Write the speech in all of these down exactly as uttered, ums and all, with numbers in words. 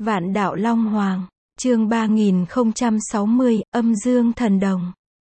Vạn đạo Long Hoàng, chương ba nghìn không trăm sáu mươi, âm dương thần đồng.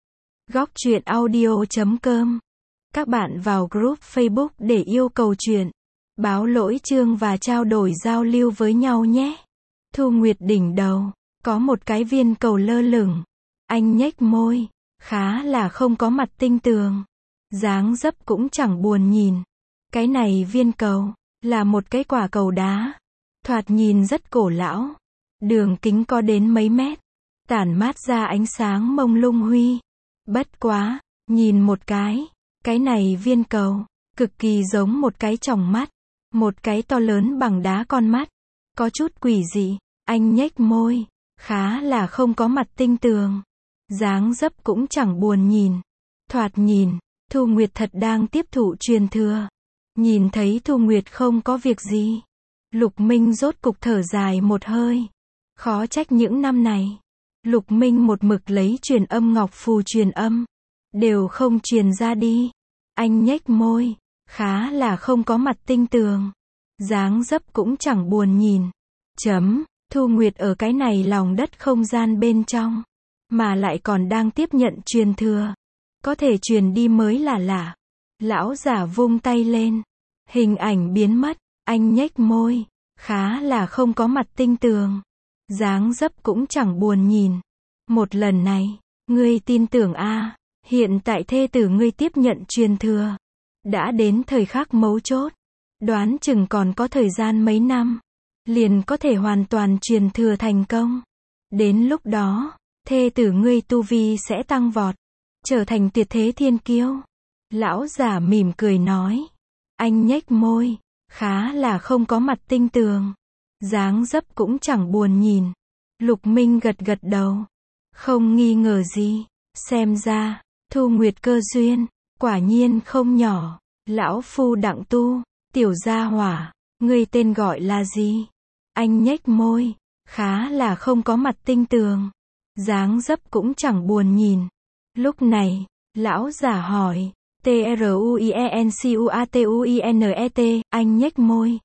Góc truyện audio chấm com. Các bạn vào group Facebook để yêu cầu truyện, báo lỗi chương và trao đổi giao lưu với nhau nhé. Thu Nguyệt đỉnh đầu, có một cái viên cầu lơ lửng. Anh nhếch môi, khá là không có mặt tinh tường. Dáng dấp cũng chẳng buồn nhìn. Cái này viên cầu, là một cái quả cầu đá. Thoạt nhìn rất cổ lão. Đường kính có đến mấy mét. Tản mát ra ánh sáng mông lung huy. Bất quá, nhìn một cái. Cái này viên cầu, cực kỳ giống một cái tròng mắt. Một cái to lớn bằng đá con mắt. Có chút quỷ dị. Anh nhếch môi, khá là không có mặt tinh tường. Dáng dấp cũng chẳng buồn nhìn. Thoạt nhìn, Thu Nguyệt thật đang tiếp thụ truyền thừa. Nhìn thấy Thu Nguyệt không có việc gì. Lục Minh rốt cục thở dài một hơi. Khó trách những năm này. Lục Minh một mực lấy truyền âm ngọc phù truyền âm. Đều không truyền ra đi. Anh nhếch môi. Khá là không có mặt tinh tường. Dáng dấp cũng chẳng buồn nhìn. Chấm. Thu Nguyệt ở cái này lòng đất không gian bên trong. Mà lại còn đang tiếp nhận truyền thừa. Có thể truyền đi mới là lạ. Lão giả vung tay lên. Hình ảnh biến mất. Anh nhếch môi. Khá là không có mặt tinh tường. Dáng dấp cũng chẳng buồn nhìn. Một lần này, ngươi tin tưởng a à, hiện tại thê tử ngươi tiếp nhận truyền thừa. Đã đến thời khắc mấu chốt. Đoán chừng còn có thời gian mấy năm. Liền có thể hoàn toàn truyền thừa thành công. Đến lúc đó, thê tử ngươi tu vi sẽ tăng vọt. Trở thành tuyệt thế thiên kiêu. Lão giả mỉm cười nói. Anh nhếch môi. Khá là không có mặt tinh tường. Dáng dấp cũng chẳng buồn nhìn. Lục Minh gật gật đầu. Không nghi ngờ gì. Xem ra, Thu Nguyệt cơ duyên, quả nhiên không nhỏ. Lão phu Đặng Tu, tiểu gia hỏa, ngươi tên gọi là gì? Anh nhếch môi. Khá là không có mặt tinh tường. Dáng dấp cũng chẳng buồn nhìn. Lúc này, lão giả hỏi. T R U I E N C U A T U I N E T, anh nhếch môi.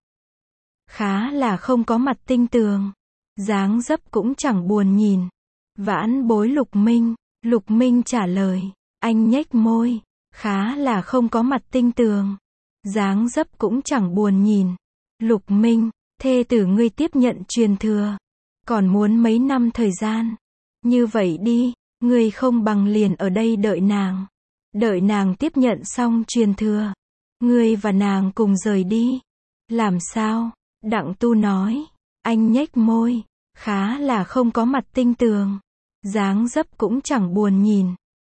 Khá là không có mặt tinh tường. Dáng dấp cũng chẳng buồn nhìn. Vãn bối Lục Minh. Lục Minh trả lời. Anh nhếch môi. Khá là không có mặt tinh tường. Dáng dấp cũng chẳng buồn nhìn. Lục Minh, thê tử ngươi tiếp nhận truyền thừa. Còn muốn mấy năm thời gian. Như vậy đi, ngươi không bằng liền ở đây đợi nàng. Đợi nàng tiếp nhận xong truyền thừa. Ngươi và nàng cùng rời đi. Làm sao? Đặng Tu nói. Anh nhếch môi. Khá là không có mặt tinh tường. Dáng dấp cũng chẳng buồn nhìn.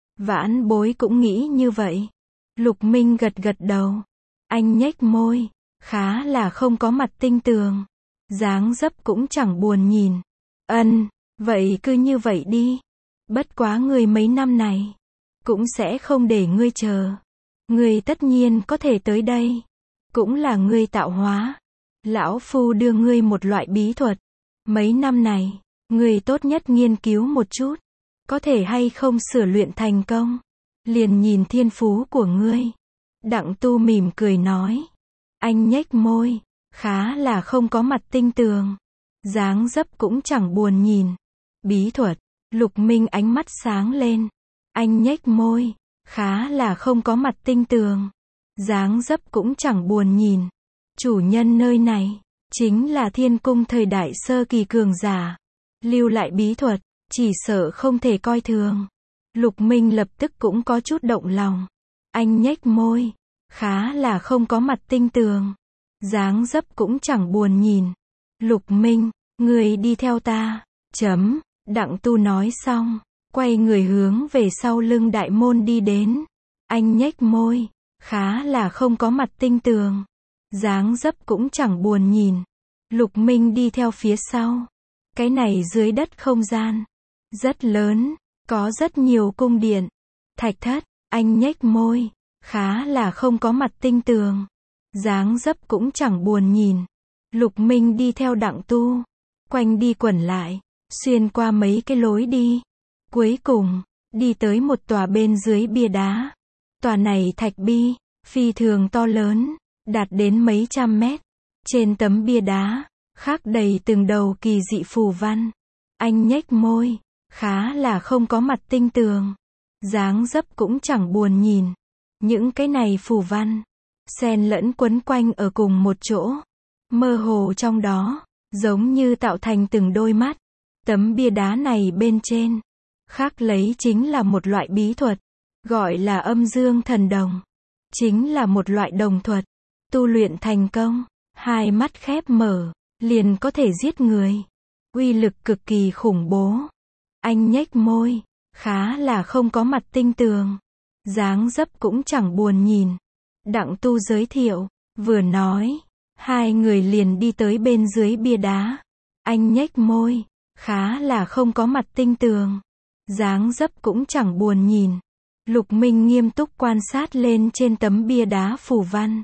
Vãn bối cũng nghĩ như vậy. Lục Minh gật gật đầu. Anh nhếch môi. Khá là không có mặt tinh tường. Dáng dấp cũng chẳng buồn nhìn. Ân, vậy cứ như vậy đi. Bất quá ngươi mấy năm này. Cũng sẽ không để ngươi chờ. Ngươi tất nhiên có thể tới đây. Cũng là ngươi tạo hóa. Lão phu đưa ngươi một loại bí thuật. Mấy năm này, ngươi tốt nhất nghiên cứu một chút. Có thể hay không sửa luyện thành công. Liền nhìn thiên phú của ngươi. Đặng Tu mỉm cười nói. Anh nhếch môi. Khá là không có mặt tinh tường. Dáng dấp cũng chẳng buồn nhìn. Bí thuật. Lục Minh ánh mắt sáng lên. Anh nhếch môi. Khá là không có mặt tinh tường. Dáng dấp cũng chẳng buồn nhìn. Chủ nhân nơi này, chính là thiên cung thời đại sơ kỳ cường giả. Lưu lại bí thuật, chỉ sợ không thể coi thường. Lục Minh lập tức cũng có chút động lòng. Anh nhếch môi. Khá là không có mặt tinh tường. Dáng dấp cũng chẳng buồn nhìn. Lục Minh, người đi theo ta. Chấm. Đặng Tu nói xong. Quay người hướng về sau lưng đại môn đi đến. Anh nhếch môi. Khá là không có mặt tinh tường. Dáng dấp cũng chẳng buồn nhìn. Lục Minh đi theo phía sau. Cái này dưới đất không gian. Rất lớn. Có rất nhiều cung điện. Thạch thất. Anh nhếch môi. Khá là không có mặt tinh tường. Dáng dấp cũng chẳng buồn nhìn. Lục Minh đi theo Đặng Tu. Quanh đi quẩn lại. Xuyên qua mấy cái lối đi. Cuối cùng, đi tới một tòa bên dưới bia đá. Tòa này thạch bi, phi thường to lớn, đạt đến mấy trăm mét. Trên tấm bia đá, khắc đầy từng đầu kỳ dị phù văn. Anh nhếch môi, khá là không có mặt tinh tường. Dáng dấp cũng chẳng buồn nhìn. Những cái này phù văn, xen lẫn quấn quanh ở cùng một chỗ. Mơ hồ trong đó, giống như tạo thành từng đôi mắt. Tấm bia đá này bên trên, khắc lấy chính là một loại bí thuật, gọi là âm dương thần đồng. Chính là một loại đồng thuật, tu luyện thành công, hai mắt khép mở, liền có thể giết người. Uy lực cực kỳ khủng bố. Anh nhếch môi, khá là không có mặt tinh tường. Dáng dấp cũng chẳng buồn nhìn. Đặng Tu giới thiệu, vừa nói, hai người liền đi tới bên dưới bia đá. Anh nhếch môi, khá là không có mặt tinh tường. Dáng dấp cũng chẳng buồn nhìn. Lục Minh nghiêm túc quan sát lên trên tấm bia đá phù văn.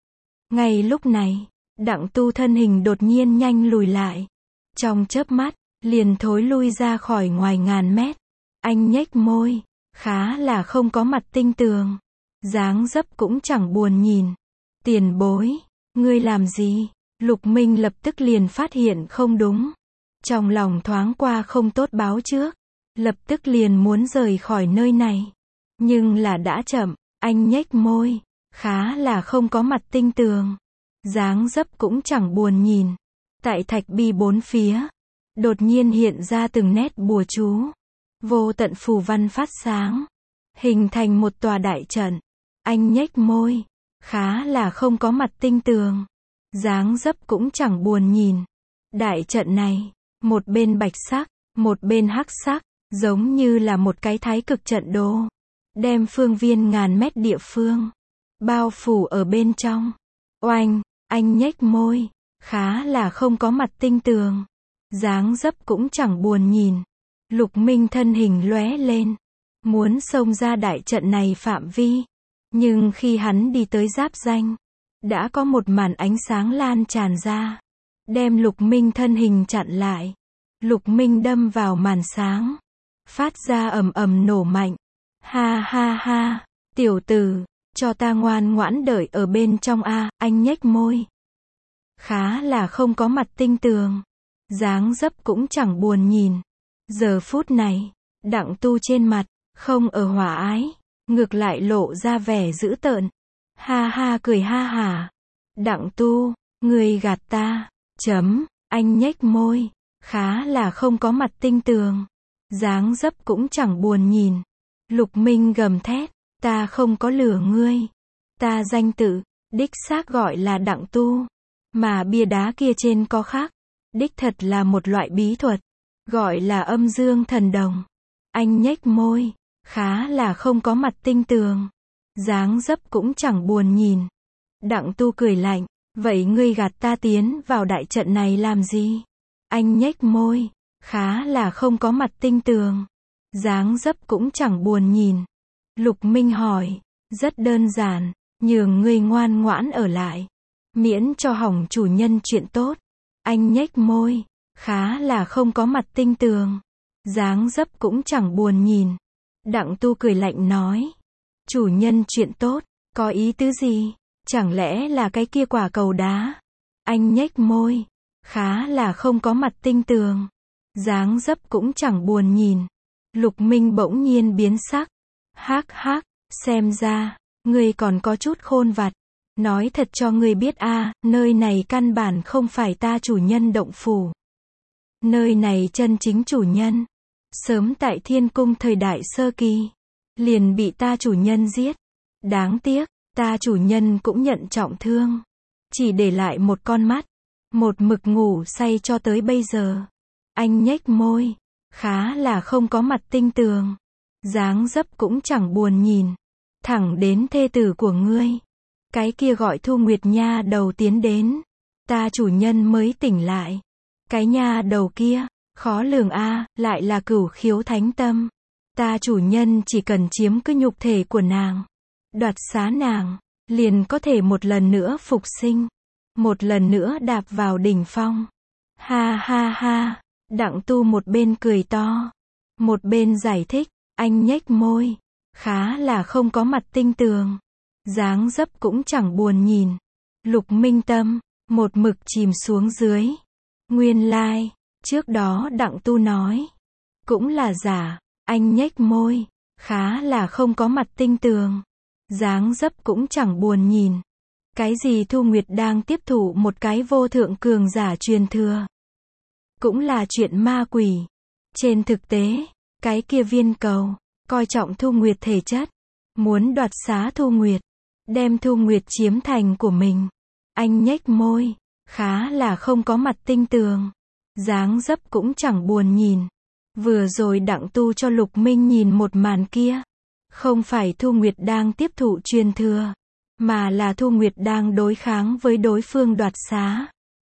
Ngay lúc này, Đặng Tu thân hình đột nhiên nhanh lùi lại. Trong chớp mắt, liền thối lui ra khỏi ngoài ngàn mét. Anh nhếch môi, khá là không có mặt tinh tường. Dáng dấp cũng chẳng buồn nhìn. Tiền bối, ngươi làm gì? Lục Minh lập tức liền phát hiện không đúng. Trong lòng thoáng qua không tốt báo trước. Lập tức liền muốn rời khỏi nơi này. Nhưng là đã chậm, anh nhếch môi, khá là không có mặt tinh tường. Dáng dấp cũng chẳng buồn nhìn. Tại thạch bi bốn phía, đột nhiên hiện ra từng nét bùa chú. Vô tận phù văn phát sáng, hình thành một tòa đại trận. Anh nhếch môi, khá là không có mặt tinh tường. Dáng dấp cũng chẳng buồn nhìn. Đại trận này, một bên bạch sắc, một bên hắc sắc, giống như là một cái thái cực trận đồ. Đem phương viên ngàn mét địa phương bao phủ ở bên trong. Oanh, anh nhếch môi, khá là không có mặt tinh tường. Dáng dấp cũng chẳng buồn nhìn. Lục Minh thân hình lóe lên, muốn xông ra đại trận này phạm vi. Nhưng khi hắn đi tới giáp ranh, đã có một màn ánh sáng lan tràn ra, đem Lục Minh thân hình chặn lại. Lục Minh đâm vào màn sáng, phát ra ầm ầm nổ mạnh. Ha ha ha, tiểu tử, cho ta ngoan ngoãn đợi ở bên trong a. Anh nhếch môi, khá là không có mặt tinh tường. Dáng dấp cũng chẳng buồn nhìn. Giờ phút này, Đặng Tu trên mặt, không ở hòa ái, ngược lại lộ ra vẻ dữ tợn. Ha ha cười ha hả. Đặng Tu, ngươi gạt ta. Chấm, anh nhếch môi, khá là không có mặt tinh tường. Dáng dấp cũng chẳng buồn nhìn. Lục Minh gầm thét, ta không có lừa ngươi. Ta danh tự, đích xác gọi là Đặng Tu. Mà bia đá kia trên có khắc, đích thật là một loại bí thuật, gọi là âm dương thần đồng. Anh nhếch môi, khá là không có mặt tinh tường. Dáng dấp cũng chẳng buồn nhìn. Đặng Tu cười lạnh, vậy ngươi gạt ta tiến vào đại trận này làm gì? Anh nhếch môi, khá là không có mặt tinh tường. Dáng dấp cũng chẳng buồn nhìn. Lục Minh hỏi, rất đơn giản, nhường ngươi ngoan ngoãn ở lại, miễn cho hỏng chủ nhân chuyện tốt. Anh nhếch môi, khá là không có mặt tinh tường. Dáng dấp cũng chẳng buồn nhìn. Đặng Tu cười lạnh nói, chủ nhân chuyện tốt, có ý tứ gì? Chẳng lẽ là cái kia quả cầu đá? Anh nhếch môi, khá là không có mặt tinh tường. Dáng dấp cũng chẳng buồn nhìn. Lục Minh bỗng nhiên biến sắc. Hắc hắc, xem ra, ngươi còn có chút khôn vặt. Nói thật cho ngươi biết a, nơi này căn bản không phải ta chủ nhân động phủ. Nơi này chân chính chủ nhân, sớm tại Thiên Cung thời đại sơ kỳ, liền bị ta chủ nhân giết. Đáng tiếc, ta chủ nhân cũng nhận trọng thương, chỉ để lại một con mắt, một mực ngủ say cho tới bây giờ. Anh nhếch môi, khá là không có mặt tinh tường. Dáng dấp cũng chẳng buồn nhìn. Thẳng đến thê tử của ngươi, cái kia gọi Thu Nguyệt nha đầu tiến đến, ta chủ nhân mới tỉnh lại. Cái nha đầu kia, khó lường a, lại là Cửu Khiếu Thánh Tâm. Ta chủ nhân chỉ cần chiếm cứ nhục thể của nàng, đoạt xá nàng, liền có thể một lần nữa phục sinh, một lần nữa đạp vào đỉnh phong. Ha ha ha, Đặng Tu một bên cười to, một bên giải thích. Anh nhếch môi, khá là không có mặt tinh tường. Dáng dấp cũng chẳng buồn nhìn. Lục Minh tâm, một mực chìm xuống dưới. Nguyên lai, like, trước đó Đặng Tu nói, cũng là giả, anh nhếch môi, khá là không có mặt tinh tường. Dáng dấp cũng chẳng buồn nhìn. Cái gì Thu Nguyệt đang tiếp thụ một cái vô thượng cường giả truyền thừa. Cũng là chuyện ma quỷ. Trên thực tế, cái kia viên cầu, coi trọng Thu Nguyệt thể chất, muốn đoạt xá Thu Nguyệt, đem Thu Nguyệt chiếm thành của mình. Anh nhếch môi, khá là không có mặt tinh tường. Dáng dấp cũng chẳng buồn nhìn. Vừa rồi Đặng Tu cho Lục Minh nhìn một màn kia. Không phải Thu Nguyệt đang tiếp thụ truyền thừa, mà là Thu Nguyệt đang đối kháng với đối phương đoạt xá.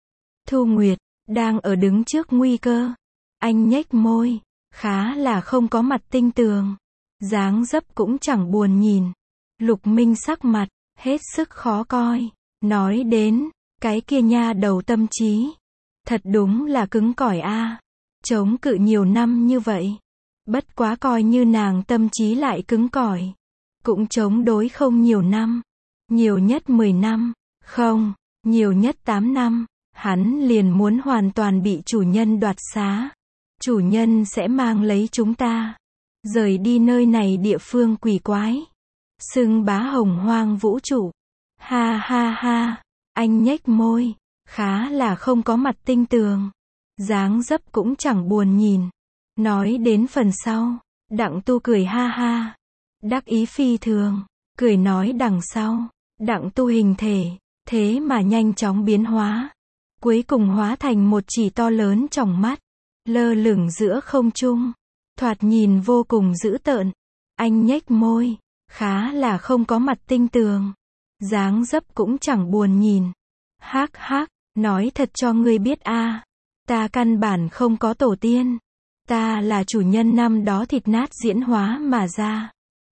Thu Nguyệt, đang ở đứng trước nguy cơ. Anh nhếch môi, khá là không có mặt tinh tường. Dáng dấp cũng chẳng buồn nhìn. Lục Minh sắc mặt, hết sức khó coi. Nói đến, cái kia nha đầu tâm trí. Thật đúng là cứng cỏi a. Chống cự nhiều năm như vậy. Bất quá coi như nàng tâm trí lại cứng cỏi. Cũng chống đối không nhiều năm. Nhiều nhất mười năm. Không, nhiều nhất tám năm. Hắn liền muốn hoàn toàn bị chủ nhân đoạt xá. Chủ nhân sẽ mang lấy chúng ta. Rời đi nơi này địa phương quỷ quái. Xưng bá hồng hoang vũ trụ. Ha ha ha. Anh nhếch môi. Khá là không có mặt tinh tường. Dáng dấp cũng chẳng buồn nhìn. Nói đến phần sau, Đặng Tu cười ha ha. Đắc ý phi thường. Cười nói đằng sau, Đặng Tu hình thể, thế mà nhanh chóng biến hóa. Cuối cùng hóa thành một chỉ to lớn tròng mắt. Lơ lửng giữa không trung. Thoạt nhìn vô cùng dữ tợn. Anh nhếch môi. Khá là không có mặt tinh tường. Dáng dấp cũng chẳng buồn nhìn. Hác hác, nói thật cho ngươi biết a, ta căn bản không có tổ tiên. Ta là chủ nhân năm đó thịt nát diễn hóa mà ra.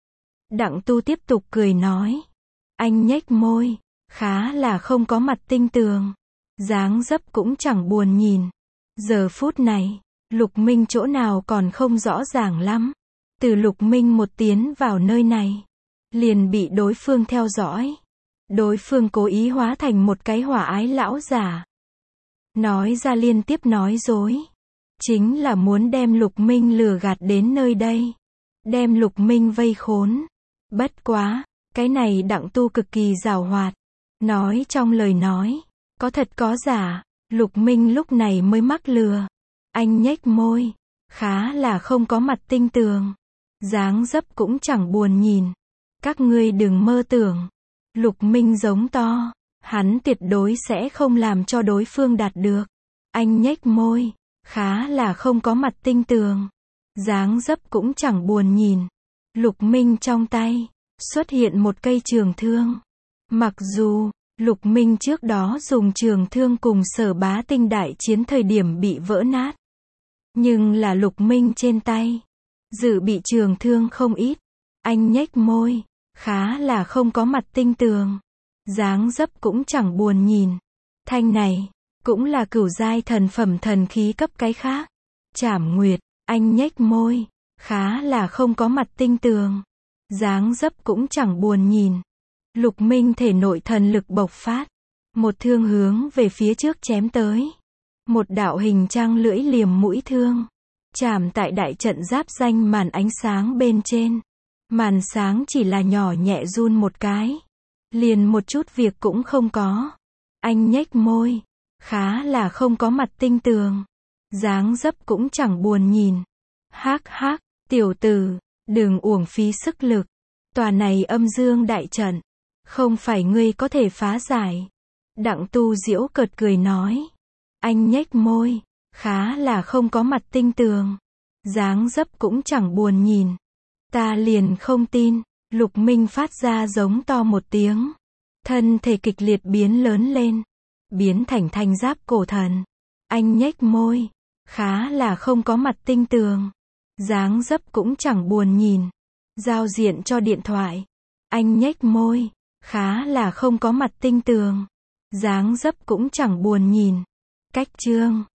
Đặng Tu tiếp tục cười nói. Anh nhếch môi. Khá là không có mặt tinh tường. Dáng dấp cũng chẳng buồn nhìn. Giờ phút này, Lục Minh chỗ nào còn không rõ ràng lắm. Từ Lục Minh một tiến vào nơi này, liền bị đối phương theo dõi. Đối phương cố ý hóa thành một cái hỏa ái lão giả. Nói ra liên tiếp nói dối. Chính là muốn đem Lục Minh lừa gạt đến nơi đây. Đem Lục Minh vây khốn. Bất quá, cái này Đặng Tu cực kỳ giàu hoạt. Nói trong lời nói, có thật có giả. Lục Minh lúc này mới mắc lừa. Anh nhếch môi. Khá là không có mặt tinh tường. Dáng dấp cũng chẳng buồn nhìn. Các ngươi đừng mơ tưởng. Lục Minh giống to. Hắn tuyệt đối sẽ không làm cho đối phương đạt được. Anh nhếch môi. Khá là không có mặt tinh tường. Dáng dấp cũng chẳng buồn nhìn. Lục Minh trong tay xuất hiện một cây trường thương. Mặc dù Lục Minh trước đó dùng trường thương cùng Sở Bá Tinh đại chiến thời điểm bị vỡ nát. Nhưng là Lục Minh trên tay dự bị trường thương không ít. Anh nhếch môi. Khá là không có mặt tinh tường. Dáng dấp cũng chẳng buồn nhìn. Thanh này cũng là cửu giai thần phẩm thần khí cấp cái khác. Trảm Nguyệt. Anh nhếch môi. Khá là không có mặt tinh tường. Dáng dấp cũng chẳng buồn nhìn. Lục Minh thể nội thần lực bộc phát. Một thương hướng về phía trước chém tới. Một đạo hình trăng lưỡi liềm mũi thương. Chạm tại đại trận giáp danh màn ánh sáng bên trên. Màn sáng chỉ là nhỏ nhẹ run một cái. Liền một chút việc cũng không có. Anh nhếch môi. Khá là không có mặt tinh tường. Dáng dấp cũng chẳng buồn nhìn. Hác hác, tiểu tử, đừng uổng phí sức lực. Tòa này âm dương đại trận, không phải ngươi có thể phá giải. Đặng Tu giễu cợt cười nói. Anh nhếch môi. Khá là không có mặt tinh tường. Dáng dấp cũng chẳng buồn nhìn. Ta liền không tin. Lục Minh phát ra giống to một tiếng. Thân thể kịch liệt biến lớn lên. Biến thành thanh giáp cổ thần. Anh nhếch môi. Khá là không có mặt tinh tường. Dáng dấp cũng chẳng buồn nhìn. Giao diện cho điện thoại. Anh nhếch môi. Khá là không có mặt tinh tường. Dáng dấp cũng chẳng buồn nhìn. Cách chương